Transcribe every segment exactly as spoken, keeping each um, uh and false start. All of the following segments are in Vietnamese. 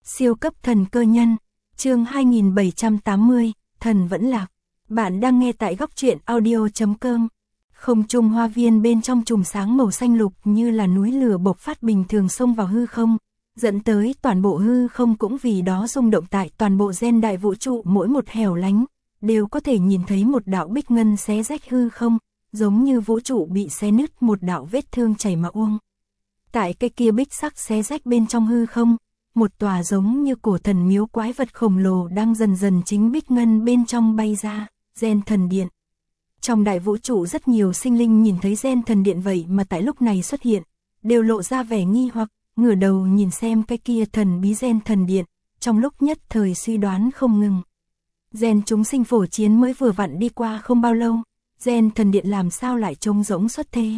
Siêu cấp thần cơ nhân, chương hai nghìn bảy trăm tám mươi, thần vẫn lạc. Bạn đang nghe tại góc truyện audio chấm com. Không trung hoa viên bên trong chùm sáng màu xanh lục như là núi lửa bộc phát bình thường xông vào hư không, dẫn tới toàn bộ hư không cũng vì đó rung động. Tại toàn bộ gen đại vũ trụ mỗi một hẻo lánh, đều có thể nhìn thấy một đạo bích ngân xé rách hư không, giống như vũ trụ bị xé nứt, một đạo vết thương chảy mà uông. Tại cái kia bích sắc xé rách bên trong hư không, một tòa giống như cổ thần miếu quái vật khổng lồ đang dần dần chính bích ngân bên trong bay ra, gen thần điện. Trong đại vũ trụ rất nhiều sinh linh nhìn thấy gen thần điện vậy mà tại lúc này xuất hiện, đều lộ ra vẻ nghi hoặc, ngửa đầu nhìn xem cái kia thần bí gen thần điện, trong lúc nhất thời suy đoán không ngừng. Gen chúng sinh phổ chiến mới vừa vặn đi qua không bao lâu, gen thần điện làm sao lại trống rỗng xuất thế?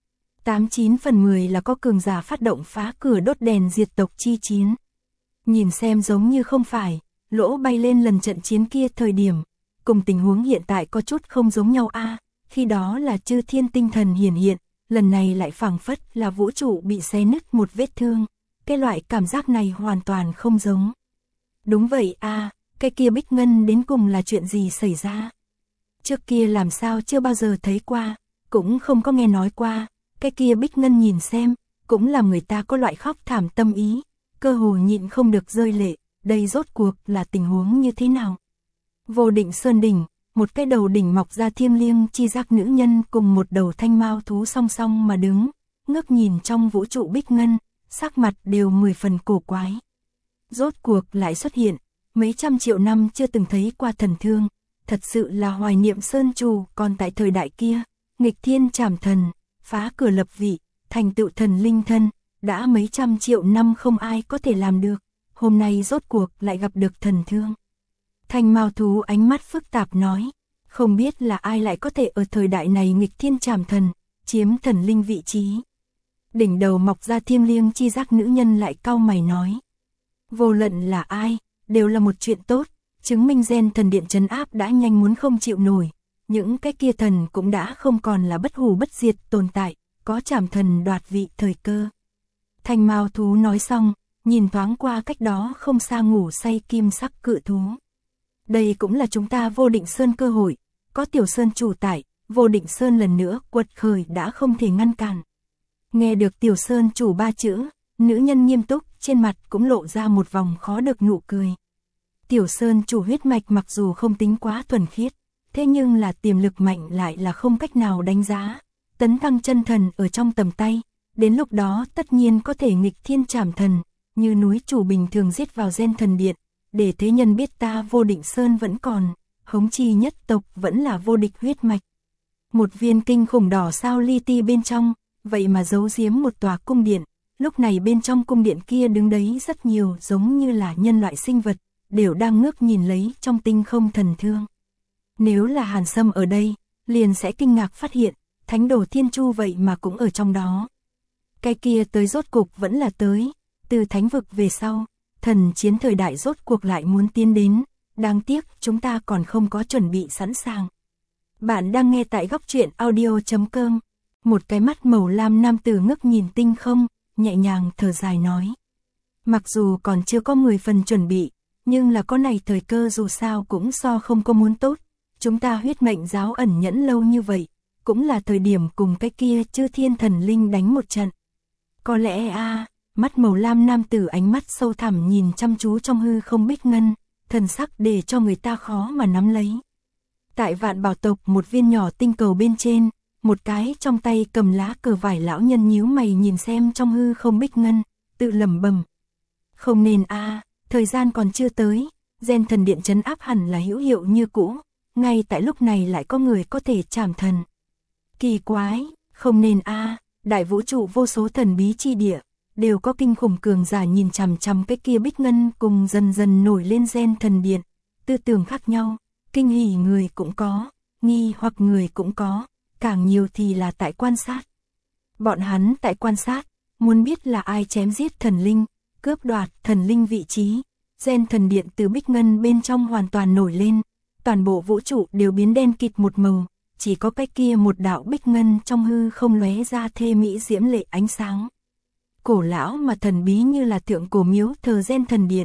Tám chín phần mười là có cường giả phát động phá cửa đốt đèn diệt tộc chi chiến. Nhìn xem giống như không phải, lỗ bay lên lần trận chiến kia thời điểm, cùng tình huống hiện tại có chút không giống nhau a. À, khi đó là chư thiên tinh thần hiển hiện, lần này lại phảng phất là vũ trụ bị xé nứt một vết thương, cái loại cảm giác này hoàn toàn không giống. Đúng vậy a, à, cái kia bích ngân đến cùng là chuyện gì xảy ra? Trước kia làm sao chưa bao giờ thấy qua, cũng không có nghe nói qua, cái kia bích ngân nhìn xem, cũng làm người ta có loại khóc thảm tâm ý, cơ hồ nhịn không được rơi lệ, đây rốt cuộc là tình huống như thế nào? Vô Định Sơn đỉnh, một cái đầu đỉnh mọc ra thiêng liêng chi giác nữ nhân cùng một đầu thanh mao thú song song mà đứng, ngước nhìn trong vũ trụ bích ngân, sắc mặt đều mười phần cổ quái. Rốt cuộc lại xuất hiện, mấy trăm triệu năm chưa từng thấy qua thần thương, thật sự là hoài niệm Sơn Trù. Còn tại thời đại kia, nghịch thiên trảm thần, phá cửa lập vị, thành tựu thần linh thân, đã mấy trăm triệu năm không ai có thể làm được, hôm nay rốt cuộc lại gặp được thần thương. Thanh mao thú ánh mắt phức tạp nói, không biết là ai lại có thể ở thời đại này nghịch thiên trảm thần, chiếm thần linh vị trí. Đỉnh đầu mọc ra thiêng liêng chi giác nữ nhân lại cau mày nói, vô luận là ai, đều là một chuyện tốt, chứng minh gen thần điện trấn áp đã nhanh muốn không chịu nổi, những cái kia thần cũng đã không còn là bất hủ bất diệt tồn tại, có trảm thần đoạt vị thời cơ. Thanh mao thú nói xong, nhìn thoáng qua cách đó không xa ngủ say kim sắc cự thú. Đây cũng là chúng ta Vô Định Sơn cơ hội, có Tiểu Sơn chủ tại, Vô Định Sơn lần nữa quật khởi đã không thể ngăn cản. Nghe được Tiểu Sơn chủ ba chữ, nữ nhân nghiêm túc, trên mặt cũng lộ ra một vòng khó được nụ cười. Tiểu Sơn chủ huyết mạch mặc dù không tính quá thuần khiết, thế nhưng là tiềm lực mạnh lại là không cách nào đánh giá. Tấn thăng chân thần ở trong tầm tay, đến lúc đó tất nhiên có thể nghịch thiên trảm thần, như núi chủ bình thường giết vào gen thần điện, để thế nhân biết ta Vô Định Sơn vẫn còn, hống chi nhất tộc vẫn là vô địch huyết mạch. Một viên kinh khủng đỏ sao li ti bên trong, vậy mà giấu giếm một tòa cung điện, lúc này bên trong cung điện kia đứng đấy rất nhiều giống như là nhân loại sinh vật, đều đang ngước nhìn lấy trong tinh không thần thương. Nếu là Hàn Sâm ở đây, liền sẽ kinh ngạc phát hiện, thánh đồ thiên chu vậy mà cũng ở trong đó. Cái kia tới rốt cục vẫn là tới, từ thánh vực về sau, thần chiến thời đại rốt cuộc lại muốn tiến đến, đáng tiếc chúng ta còn không có chuẩn bị sẵn sàng. Bạn đang nghe tại góc truyện audio chấm com, một cái mắt màu lam nam tử ngước nhìn tinh không, nhẹ nhàng thở dài nói. Mặc dù còn chưa có mười phần chuẩn bị, nhưng là có này thời cơ dù sao cũng so không có muốn tốt, chúng ta huyết mệnh giáo ẩn nhẫn lâu như vậy, cũng là thời điểm cùng cái kia chư thiên thần linh đánh một trận. Có lẽ a à, mắt màu lam nam tử ánh mắt sâu thẳm nhìn chăm chú trong hư không bích ngân, thần sắc để cho người ta khó mà nắm lấy. Tại Vạn Bảo tộc một viên nhỏ tinh cầu bên trên, một cái trong tay cầm lá cờ vải lão nhân nhíu mày nhìn xem trong hư không bích ngân, tự lẩm bẩm. Không nên a à, thời gian còn chưa tới, gen thần điện trấn áp hẳn là hữu hiệu như cũ, ngay tại lúc này lại có người có thể trảm thần. Kỳ quái, không nên a à, đại vũ trụ vô số thần bí chi địa, đều có kinh khủng cường giả nhìn chằm chằm cái kia bích ngân cùng dần dần nổi lên gen thần điện, tư tưởng khác nhau, kinh hỉ người cũng có, nghi hoặc người cũng có, càng nhiều thì là tại quan sát. Bọn hắn tại quan sát, muốn biết là ai chém giết thần linh, cướp đoạt thần linh vị trí, gen thần điện từ bích ngân bên trong hoàn toàn nổi lên, toàn bộ vũ trụ đều biến đen kịt một màu, chỉ có cái kia một đạo bích ngân trong hư không lóe ra thê mỹ diễm lệ ánh sáng. Cổ lão mà thần bí như là thượng cổ miếu thờ gen thần điện,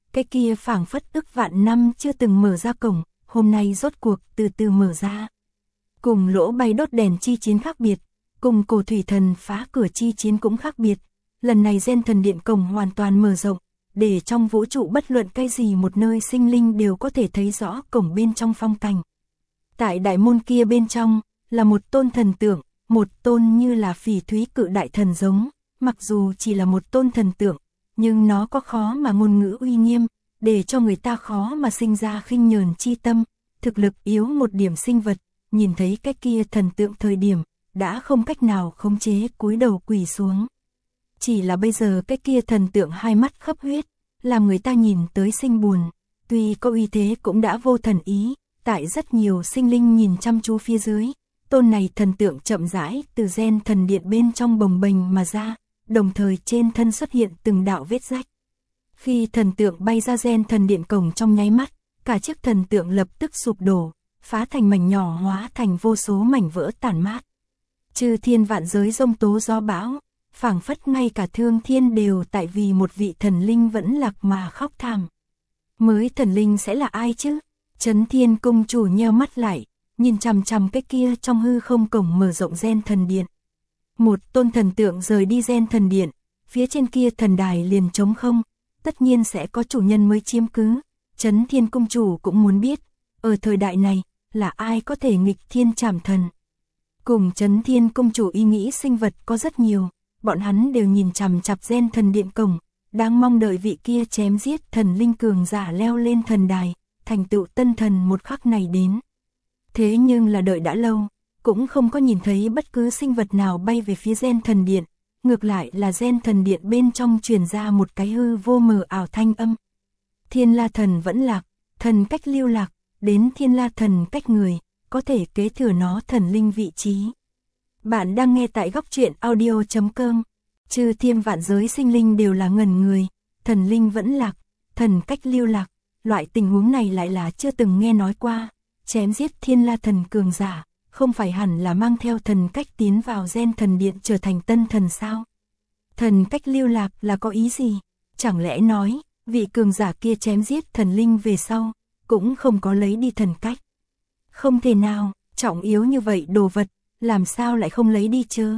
cái kia phảng phất ức vạn năm chưa từng mở ra cổng, hôm nay rốt cuộc từ từ mở ra. Cùng lỗ bay đốt đèn chi chiến khác biệt, cùng cổ thủy thần phá cửa chi chiến cũng khác biệt, lần này gen thần điện cổng hoàn toàn mở rộng, để trong vũ trụ bất luận cái gì một nơi sinh linh đều có thể thấy rõ cổng bên trong phong cảnh. Tại đại môn kia bên trong, là một tôn thần tượng, một tôn như là phỉ thúy cự đại thần giống, mặc dù chỉ là một tôn thần tượng, nhưng nó có khó mà ngôn ngữ uy nghiêm, để cho người ta khó mà sinh ra khinh nhờn chi tâm, thực lực yếu một điểm sinh vật, nhìn thấy cái kia thần tượng thời điểm, đã không cách nào khống chế cúi đầu quỳ xuống. Chỉ là bây giờ cái kia thần tượng hai mắt khắp huyết, làm người ta nhìn tới sinh buồn, tuy có uy thế cũng đã vô thần ý, tại rất nhiều sinh linh nhìn chăm chú phía dưới, tôn này thần tượng chậm rãi từ gen thần điện bên trong bồng bềnh mà ra, đồng thời trên thân xuất hiện từng đạo vết rách. Khi thần tượng bay ra gen thần điện cổng trong nháy mắt, cả chiếc thần tượng lập tức sụp đổ, phá thành mảnh nhỏ hóa thành vô số mảnh vỡ tản mát. Chư thiên vạn giới giông tố gió bão, phảng phất ngay cả thương thiên đều tại vì một vị thần linh vẫn lạc mà khóc thảm. Mới thần linh sẽ là ai chứ? Chấn Thiên cung chủ nheo mắt lại, nhìn chằm chằm cái kia trong hư không cổng mở rộng gen thần điện. Một tôn thần tượng rời đi gen thần điện, phía trên kia thần đài liền trống không, tất nhiên sẽ có chủ nhân mới chiếm cứ. Chấn Thiên cung chủ cũng muốn biết, ở thời đại này, là ai có thể nghịch thiên trảm thần. Cùng Chấn Thiên cung chủ ý nghĩ sinh vật có rất nhiều, bọn hắn đều nhìn chằm chằm gen thần điện cổng, đang mong đợi vị kia chém giết thần linh cường giả leo lên thần đài, thành tựu tân thần một khắc này đến. Thế nhưng là đợi đã lâu, cũng không có nhìn thấy bất cứ sinh vật nào bay về phía gen thần điện, ngược lại là gen thần điện bên trong truyền ra một cái hư vô mờ ảo thanh âm. Thiên La thần vẫn lạc, thần cách lưu lạc, đến Thiên La thần cách người, có thể kế thừa nó thần linh vị trí. Bạn đang nghe tại góc truyện audio chấm com. Chư thiên vạn giới sinh linh đều là ngẩn người, thần linh vẫn lạc, thần cách lưu lạc, loại tình huống này lại là chưa từng nghe nói qua. Chém giết Thiên La thần cường giả, không phải hẳn là mang theo thần cách tiến vào gen thần điện trở thành tân thần sao? Thần cách lưu lạc là có ý gì? Chẳng lẽ nói, vị cường giả kia chém giết thần linh về sau, cũng không có lấy đi thần cách? Không thể nào, trọng yếu như vậy đồ vật, làm sao lại không lấy đi chứ?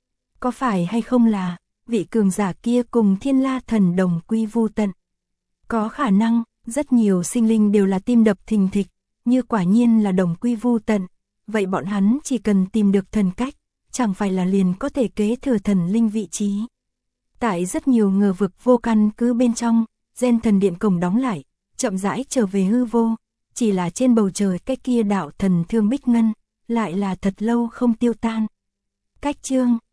Có phải hay không là, vị cường giả kia cùng Thiên La thần đồng quy vu tận? Có khả năng, rất nhiều sinh linh đều là tim đập thình thịch, như quả nhiên là đồng quy vu tận, vậy bọn hắn chỉ cần tìm được thần cách, chẳng phải là liền có thể kế thừa thần linh vị trí. Tại rất nhiều ngờ vực vô căn cứ bên trong, gen thần điện cổng đóng lại, chậm rãi trở về hư vô, chỉ là trên bầu trời cái kia đạo thần thương bích ngân, lại là thật lâu không tiêu tan. Cách chương